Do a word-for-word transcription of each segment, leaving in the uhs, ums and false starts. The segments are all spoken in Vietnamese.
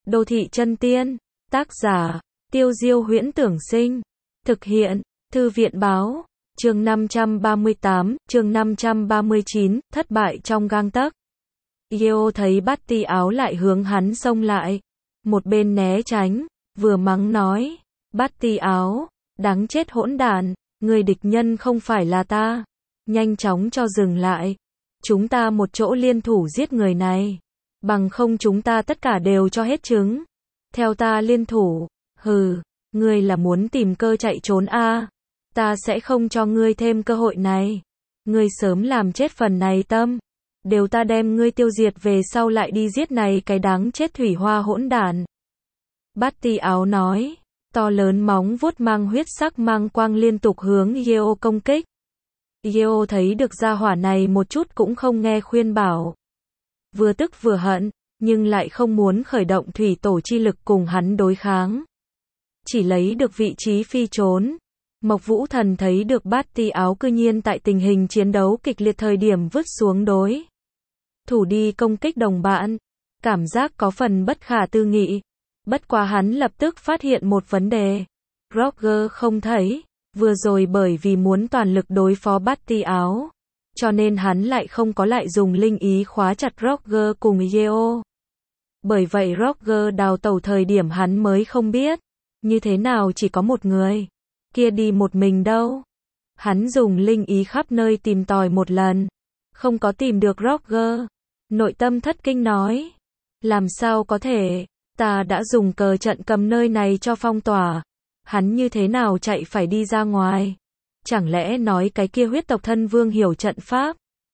Đô thị chân tiên. Tác giả, Tiêu Diêu Huyễn Tưởng Sinh. Thực hiện, Thư viện Báo. Chương năm trăm ba mươi tám, chương năm trăm ba mươi chín, thất bại trong gang tấc. Yeo thấy bát ti áo lại hướng hắn xông lại. Một bên né tránh, vừa mắng nói. Bát ti áo, đáng chết hỗn đản, người địch nhân không phải là ta. Nhanh chóng cho dừng lại. Chúng ta một chỗ liên thủ giết người này. Bằng không chúng ta tất cả đều cho hết trứng. Theo ta liên thủ, hừ, ngươi là muốn tìm cơ chạy trốn a? À? Ta sẽ không cho ngươi thêm cơ hội này. Ngươi sớm làm chết phần này tâm. Đều ta đem ngươi tiêu diệt về sau lại đi giết này cái đáng chết thủy hoa hỗn đản. Bát ti áo nói, to lớn móng vuốt mang huyết sắc mang quang liên tục hướng Yeo công kích. Yeo thấy được gia hỏa này một chút cũng không nghe khuyên bảo. Vừa tức vừa hận, nhưng lại không muốn khởi động thủy tổ chi lực cùng hắn đối kháng. Chỉ lấy được vị trí phi trốn. Mộc Vũ Thần thấy được bát ti áo cư nhiên tại tình hình chiến đấu kịch liệt thời điểm vứt xuống đối thủ đi công kích đồng bạn. Cảm giác có phần bất khả tư nghị. Bất quá hắn lập tức phát hiện một vấn đề. Roger không thấy. Vừa rồi bởi vì muốn toàn lực đối phó bát ti áo, cho nên hắn lại không có lại dùng linh ý khóa chặt Roger cùng Yeo. Bởi vậy Roger đào tẩu thời điểm hắn mới không biết. Như thế nào chỉ có một người. Kia đi một mình đâu. Hắn dùng linh ý khắp nơi tìm tòi một lần. Không có tìm được Roger. Nội tâm thất kinh nói. Làm sao có thể. Ta đã dùng cờ trận cầm nơi này cho phong tỏa. Hắn như thế nào chạy phải đi ra ngoài. Chẳng lẽ nói cái kia huyết tộc thân vương hiểu trận pháp.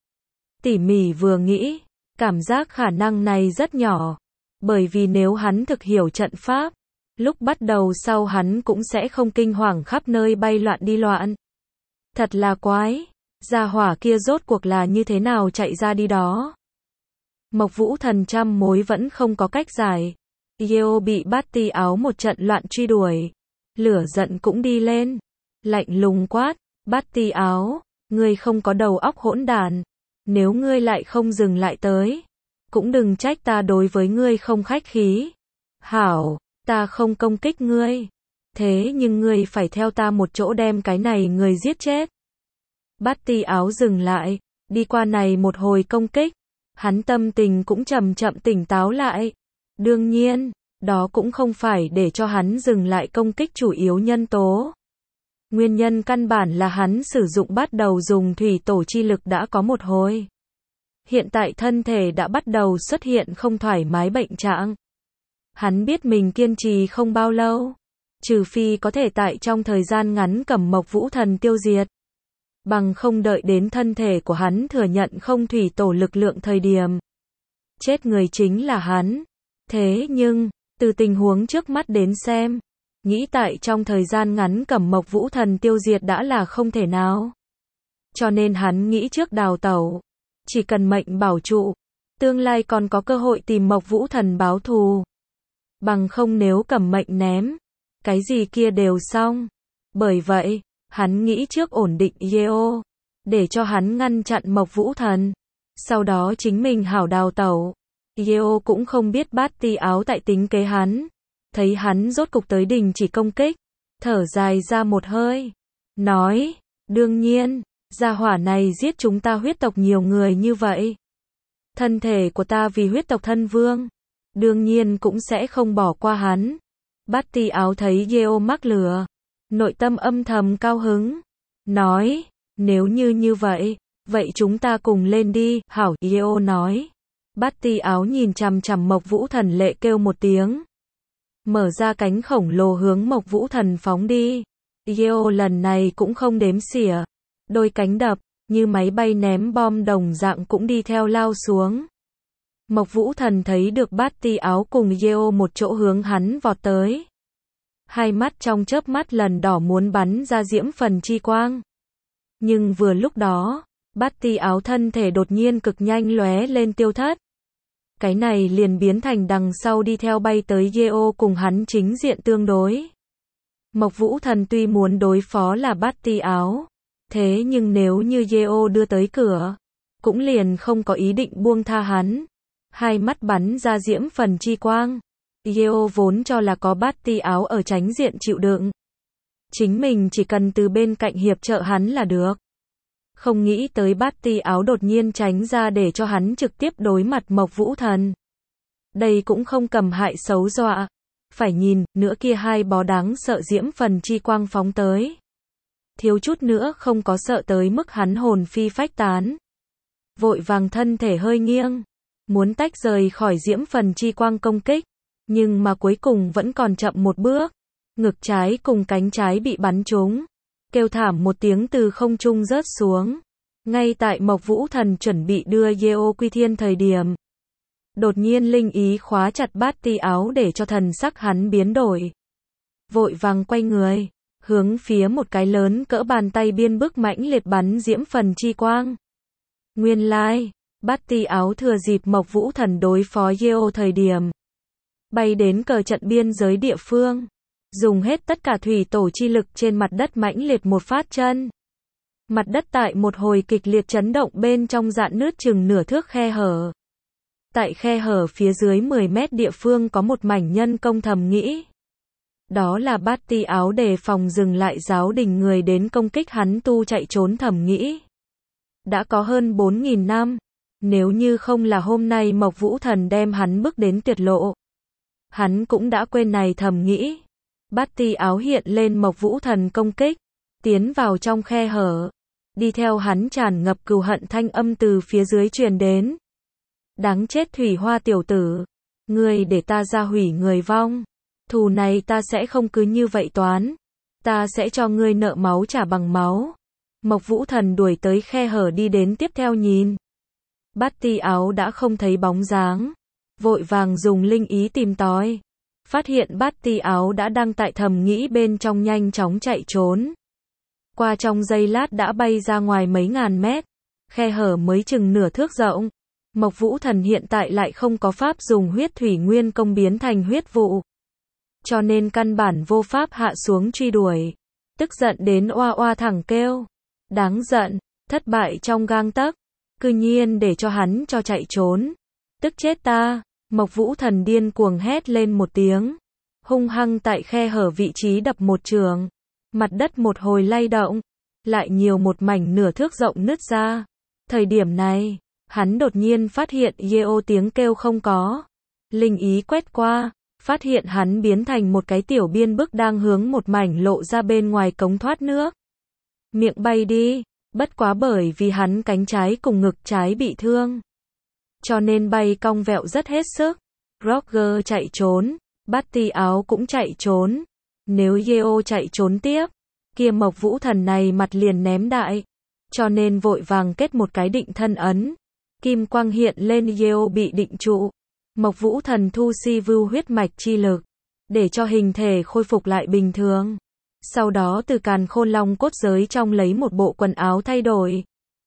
Tỉ mỉ vừa nghĩ. Cảm giác khả năng này rất nhỏ. Bởi vì nếu hắn thực hiểu trận pháp, lúc bắt đầu sau hắn cũng sẽ không kinh hoàng khắp nơi bay loạn đi loạn. Thật là quái, gia hỏa kia rốt cuộc là như thế nào chạy ra đi đó. Mộc Vũ Thần trăm mối vẫn không có cách giải. Yeo bị bát ti áo một trận loạn truy đuổi. Lửa giận cũng đi lên. Lạnh lùng quát, bát ti áo, ngươi không có đầu óc hỗn đản. Nếu ngươi lại không dừng lại tới, cũng đừng trách ta đối với ngươi không khách khí. Hảo, ta không công kích ngươi. Thế nhưng ngươi phải theo ta một chỗ đem cái này người giết chết. Bát ti áo dừng lại, đi qua này một hồi công kích. Hắn tâm tình cũng chậm chậm tỉnh táo lại. Đương nhiên, đó cũng không phải để cho hắn dừng lại công kích chủ yếu nhân tố. Nguyên nhân căn bản là hắn sử dụng bắt đầu dùng thủy tổ chi lực đã có một hồi. Hiện tại thân thể đã bắt đầu xuất hiện không thoải mái bệnh trạng. Hắn biết mình kiên trì không bao lâu. Trừ phi có thể tại trong thời gian ngắn cầm Mộc Vũ Thần tiêu diệt. Bằng không đợi đến thân thể của hắn thừa nhận không thủy tổ lực lượng thời điểm. Chết người chính là hắn. Thế nhưng, từ tình huống trước mắt đến xem, nghĩ tại trong thời gian ngắn cầm Mộc Vũ Thần tiêu diệt đã là không thể nào. Cho nên hắn nghĩ trước đào tẩu. Chỉ cần mệnh bảo trụ, tương lai còn có cơ hội tìm Mộc Vũ Thần báo thù. Bằng không nếu cầm mệnh ném, cái gì kia đều xong. Bởi vậy, hắn nghĩ trước ổn định Yeo, để cho hắn ngăn chặn Mộc Vũ Thần. Sau đó chính mình hảo đào tẩu. Yeo cũng không biết bát ti áo tại tính kế hắn. Thấy hắn rốt cục tới đình chỉ công kích. Thở dài ra một hơi. Nói, đương nhiên, gia hỏa này giết chúng ta huyết tộc nhiều người như vậy. Thân thể của ta vì huyết tộc thân vương. Đương nhiên cũng sẽ không bỏ qua hắn. Bát ti áo thấy Yeo mắc lừa. Nội tâm âm thầm cao hứng. Nói, nếu như như vậy, vậy chúng ta cùng lên đi. Hảo, Yeo nói. Bát ti áo nhìn chằm chằm Mộc Vũ Thần lệ kêu một tiếng. Mở ra cánh khổng lồ hướng Mộc Vũ Thần phóng đi. Yeo lần này cũng không đếm xỉa. Đôi cánh đập, như máy bay ném bom đồng dạng cũng đi theo lao xuống. Mộc Vũ Thần thấy được bát ti áo cùng Yeo một chỗ hướng hắn vọt tới. Hai mắt trong chớp mắt lần đỏ muốn bắn ra diễm phần chi quang. Nhưng vừa lúc đó, bát ti áo thân thể đột nhiên cực nhanh lóe lên tiêu thất. Cái này liền biến thành đằng sau đi theo bay tới Yeo cùng hắn chính diện tương đối. Mộc Vũ Thần tuy muốn đối phó là bát ti áo, thế nhưng nếu như Yeo đưa tới cửa, cũng liền không có ý định buông tha hắn. Hai mắt bắn ra diễm phần chi quang. Yeo vốn cho là có bát ti áo ở chánh diện chịu đựng. Chính mình chỉ cần từ bên cạnh hiệp trợ hắn là được. Không nghĩ tới bát ti áo đột nhiên tránh ra để cho hắn trực tiếp đối mặt Mộc Vũ Thần. Đây cũng không cầm hại xấu dọa. Phải nhìn, nữa kia hai bó đáng sợ diễm phần chi quang phóng tới. Thiếu chút nữa không có sợ tới mức hắn hồn phi phách tán. Vội vàng thân thể hơi nghiêng. Muốn tách rời khỏi diễm phần chi quang công kích. Nhưng mà cuối cùng vẫn còn chậm một bước. Ngực trái cùng cánh trái bị bắn trúng. Kêu thảm một tiếng từ không trung rớt xuống. Ngay tại Mộc Vũ Thần chuẩn bị đưa Yeo quy thiên thời điểm. Đột nhiên linh ý khóa chặt bát ti áo để cho thần sắc hắn biến đổi. Vội vàng quay người. Hướng phía một cái lớn cỡ bàn tay biên bức mãnh liệt bắn diễm phần chi quang. Nguyên lai, bát ti áo thừa dịp Mộc Vũ Thần đối phó Yeo thời điểm. Bay đến cờ trận biên giới địa phương. Dùng hết tất cả thủy tổ chi lực trên mặt đất mãnh liệt một phát chân. Mặt đất tại một hồi kịch liệt chấn động bên trong dạn nứt chừng nửa thước khe hở. Tại khe hở phía dưới mười mét địa phương có một mảnh nhân công thầm nghĩ. Đó là bát ti áo đề phòng dừng lại giáo đình người đến công kích hắn tu chạy trốn thầm nghĩ. Đã có hơn bốn nghìn năm. Nếu như không là hôm nay Mộc Vũ Thần đem hắn bước đến tuyệt lộ. Hắn cũng đã quên này thầm nghĩ. Bát ti áo hiện lên Mộc Vũ Thần công kích. Tiến vào trong khe hở. Đi theo hắn tràn ngập cừu hận thanh âm từ phía dưới truyền đến. Đáng chết thủy hoa tiểu tử. Ngươi để ta ra hủy người vong. Thù này ta sẽ không cứ như vậy toán. Ta sẽ cho ngươi nợ máu trả bằng máu. Mộc Vũ Thần đuổi tới khe hở đi đến tiếp theo nhìn. Bát ti áo đã không thấy bóng dáng. Vội vàng dùng linh ý tìm tòi. Phát hiện bát ti áo đã đang tại thầm nghĩ bên trong nhanh chóng chạy trốn. Qua trong giây lát đã bay ra ngoài mấy ngàn mét. Khe hở mới chừng nửa thước rộng. Mộc Vũ Thần hiện tại lại không có pháp dùng huyết thủy nguyên công biến thành huyết vụ. Cho nên căn bản vô pháp hạ xuống truy đuổi. Tức giận đến oa oa thẳng kêu. Đáng giận, thất bại trong gang tấc. Cư nhiên để cho hắn cho chạy trốn. Tức chết ta. Mộc Vũ Thần điên cuồng hét lên một tiếng. Hung hăng tại khe hở vị trí đập một trường. Mặt đất một hồi lay động. Lại nhiều một mảnh nửa thước rộng nứt ra. Thời điểm này, hắn đột nhiên phát hiện Yeo tiếng kêu không có. Linh ý quét qua. Phát hiện hắn biến thành một cái tiểu biên bức đang hướng một mảnh lộ ra bên ngoài cống thoát nước. Miệng bay đi. Bất quá bởi vì hắn cánh trái cùng ngực trái bị thương. Cho nên bay cong vẹo rất hết sức. Roger chạy trốn. Bát ti áo cũng chạy trốn. Nếu Yeo chạy trốn tiếp. Kia Mộc Vũ Thần này mặt liền ném đại. Cho nên vội vàng kết một cái định thân ấn. Kim quang hiện lên Yeo bị định trụ. Mộc Vũ Thần thu si vưu huyết mạch chi lực. Để cho hình thể khôi phục lại bình thường. Sau đó từ càn khôn long cốt giới trong lấy một bộ quần áo thay đổi.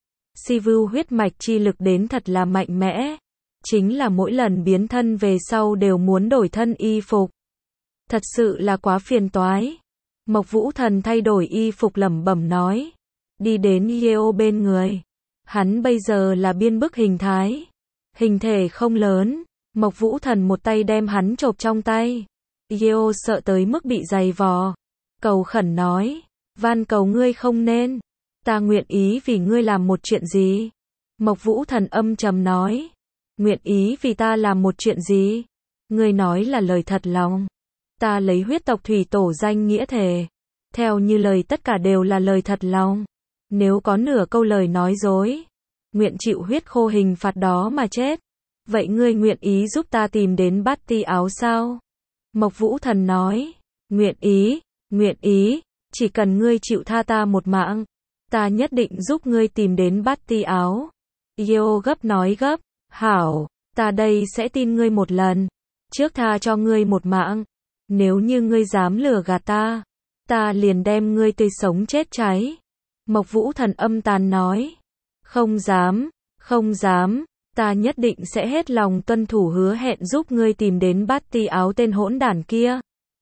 Si vưu huyết mạch chi lực đến thật là mạnh mẽ. Chính là mỗi lần biến thân về sau đều muốn đổi thân y phục. Thật sự là quá phiền toái. Mộc Vũ Thần thay đổi y phục lẩm bẩm nói. Đi đến Yeo bên người. Hắn bây giờ là biên bức hình thái. Hình thể không lớn. Mộc Vũ Thần một tay đem hắn chộp trong tay. Yeo sợ tới mức bị giày vò. Cầu khẩn nói. Van cầu ngươi không nên. Ta nguyện ý vì ngươi làm một chuyện gì. Mộc Vũ Thần âm trầm nói. Nguyện ý vì ta làm một chuyện gì. Ngươi nói là lời thật lòng. Ta lấy huyết tộc thủy tổ danh nghĩa thề. Theo như lời tất cả đều là lời thật lòng. Nếu có nửa câu lời nói dối. Nguyện chịu huyết khô hình phạt đó mà chết. Vậy ngươi nguyện ý giúp ta tìm đến bát ti áo sao? Mộc Vũ Thần nói. Nguyện ý, nguyện ý. Chỉ cần ngươi chịu tha ta một mạng. Ta nhất định giúp ngươi tìm đến bát ti áo. Yeo gấp nói gấp. Hảo, ta đây sẽ tin ngươi một lần. Trước tha cho ngươi một mạng. Nếu như ngươi dám lừa gạt ta. Ta liền đem ngươi tươi sống chết cháy. Mộc Vũ Thần âm tàn nói. Không dám, không dám. Ta nhất định sẽ hết lòng tuân thủ hứa hẹn giúp ngươi tìm đến bát ti áo tên hỗn đản kia.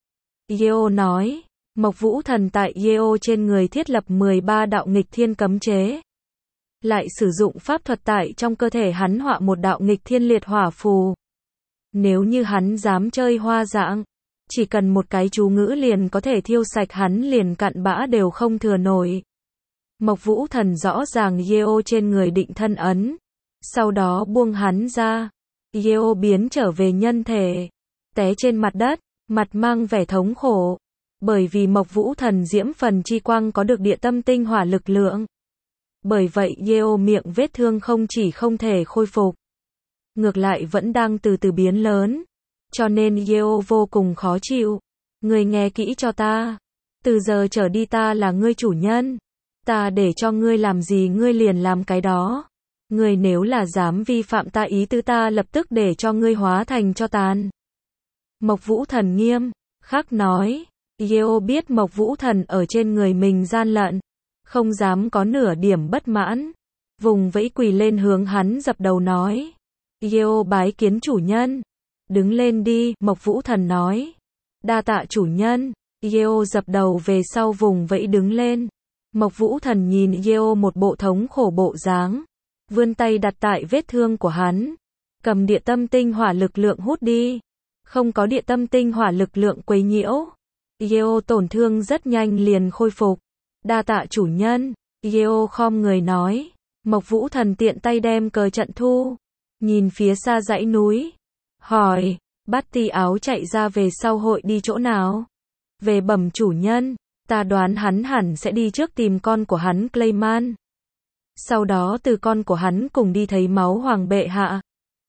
Yeo nói. Mộc Vũ Thần tại Yeo trên người thiết lập mười ba đạo nghịch thiên cấm chế. Lại sử dụng pháp thuật tại trong cơ thể hắn họa một đạo nghịch thiên liệt hỏa phù. Nếu như hắn dám chơi hoa dạng, chỉ cần một cái chú ngữ liền có thể thiêu sạch hắn liền cặn bã đều không thừa nổi. Mộc Vũ Thần rõ ràng Yeo trên người định thân ấn, sau đó buông hắn ra. Yeo biến trở về nhân thể, té trên mặt đất, mặt mang vẻ thống khổ. Bởi vì Mộc Vũ Thần diễm phần chi quang có được địa tâm tinh hỏa lực lượng. Bởi vậy Yeo miệng vết thương không chỉ không thể khôi phục, ngược lại vẫn đang từ từ biến lớn. Cho nên Yeo vô cùng khó chịu. Ngươi nghe kỹ cho ta. Từ giờ trở đi ta là ngươi chủ nhân. Ta để cho ngươi làm gì ngươi liền làm cái đó. Ngươi nếu là dám vi phạm ta ý tứ ta lập tức để cho ngươi hóa thành cho tàn. Mộc Vũ Thần nghiêm khắc nói. Yeo biết Mộc Vũ Thần ở trên người mình gian lận, không dám có nửa điểm bất mãn. Vùng vẫy quỳ lên hướng hắn dập đầu nói. Yeo bái kiến chủ nhân. Đứng lên đi, Mộc Vũ Thần nói. Đa tạ chủ nhân. Yeo dập đầu về sau vùng vẫy đứng lên. Mộc Vũ Thần nhìn Yeo một bộ thống khổ bộ dáng, vươn tay đặt tại vết thương của hắn, cầm địa tâm tinh hỏa lực lượng hút đi. Không có địa tâm tinh hỏa lực lượng quấy nhiễu, Yeo tổn thương rất nhanh liền khôi phục. Đa tạ chủ nhân. Yeo khom người nói. Mộc Vũ Thần tiện tay đem cờ trận thu, nhìn phía xa dãy núi, hỏi, Bát Ti Áo chạy ra về sau hội đi chỗ nào? Về bẩm chủ nhân, ta đoán hắn hẳn sẽ đi trước tìm con của hắn Clayman. Sau đó từ con của hắn cùng đi thấy máu hoàng bệ hạ.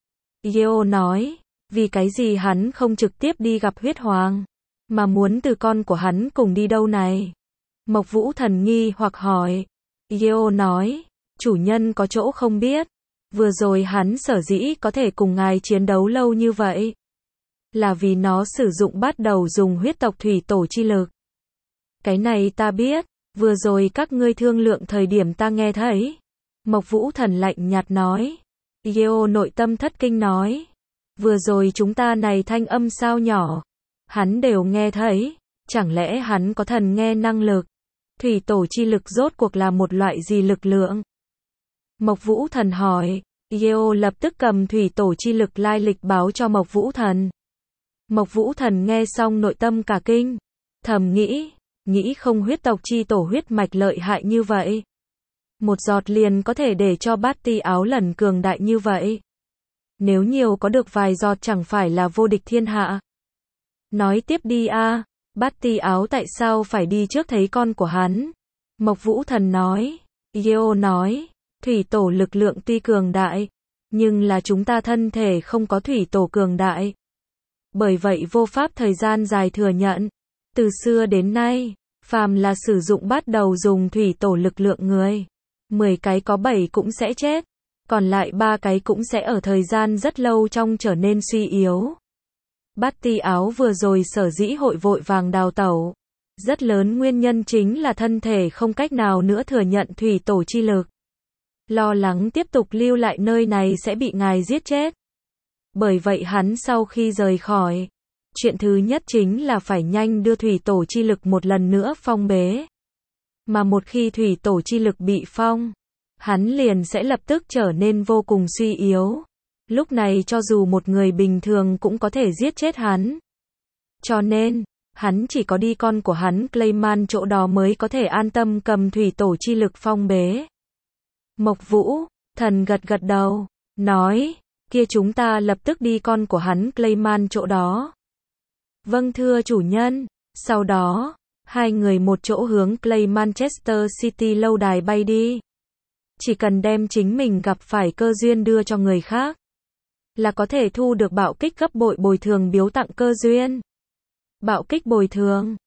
Yeo nói, vì cái gì hắn không trực tiếp đi gặp huyết hoàng, mà muốn từ con của hắn cùng đi đâu này? Mộc Vũ Thần nghi hoặc hỏi. Yeo nói, chủ nhân có chỗ không biết. Vừa rồi hắn sở dĩ có thể cùng ngài chiến đấu lâu như vậy, là vì nó sử dụng bắt đầu dùng huyết tộc thủy tổ chi lực. Cái này ta biết, vừa rồi các ngươi thương lượng thời điểm ta nghe thấy. Mộc Vũ Thần lạnh nhạt nói. Yeo nội tâm thất kinh nói. Vừa rồi chúng ta này thanh âm sao nhỏ, hắn đều nghe thấy, chẳng lẽ hắn có thần nghe năng lực? Thủy tổ chi lực rốt cuộc là một loại gì lực lượng? Mộc Vũ Thần hỏi. Yeo lập tức cầm thủy tổ chi lực lai lịch báo cho Mộc Vũ Thần. Mộc Vũ Thần nghe xong nội tâm cả kinh, thầm nghĩ, nghĩ không huyết tộc chi tổ huyết mạch lợi hại như vậy. Một giọt liền có thể để cho Bát Ti Áo lần cường đại như vậy. Nếu nhiều có được vài giọt chẳng phải là vô địch thiên hạ. Nói tiếp đi a, Bát Ti Áo tại sao phải đi trước thấy con của hắn? Mộc Vũ Thần nói. Yeo nói, thủy tổ lực lượng tuy cường đại, nhưng là chúng ta thân thể không có thủy tổ cường đại. Bởi vậy vô pháp thời gian dài thừa nhận. Từ xưa đến nay, phàm là sử dụng bắt đầu dùng thủy tổ lực lượng người, mười cái có bảy cũng sẽ chết, còn lại ba cái cũng sẽ ở thời gian rất lâu trong trở nên suy yếu. Bát Ti Áo vừa rồi sở dĩ hội vội vàng đào tẩu, rất lớn nguyên nhân chính là thân thể không cách nào nữa thừa nhận thủy tổ chi lực. Lo lắng tiếp tục lưu lại nơi này sẽ bị ngài giết chết. Bởi vậy hắn sau khi rời khỏi, chuyện thứ nhất chính là phải nhanh đưa thủy tổ chi lực một lần nữa phong bế. Mà một khi thủy tổ chi lực bị phong, hắn liền sẽ lập tức trở nên vô cùng suy yếu. Lúc này cho dù một người bình thường cũng có thể giết chết hắn. Cho nên, hắn chỉ có đi con của hắn Clayman chỗ đó mới có thể an tâm cầm thủy tổ chi lực phong bế. Mộc Vũ Thần gật gật đầu, nói, kia chúng ta lập tức đi con của hắn Clayman chỗ đó. Vâng thưa chủ nhân. Sau đó, hai người một chỗ hướng Clay Manchester City lâu đài bay đi. Chỉ cần đem chính mình gặp phải cơ duyên đưa cho người khác, là có thể thu được bạo kích gấp bội bồi thường biếu tặng cơ duyên. Bạo kích bồi thường.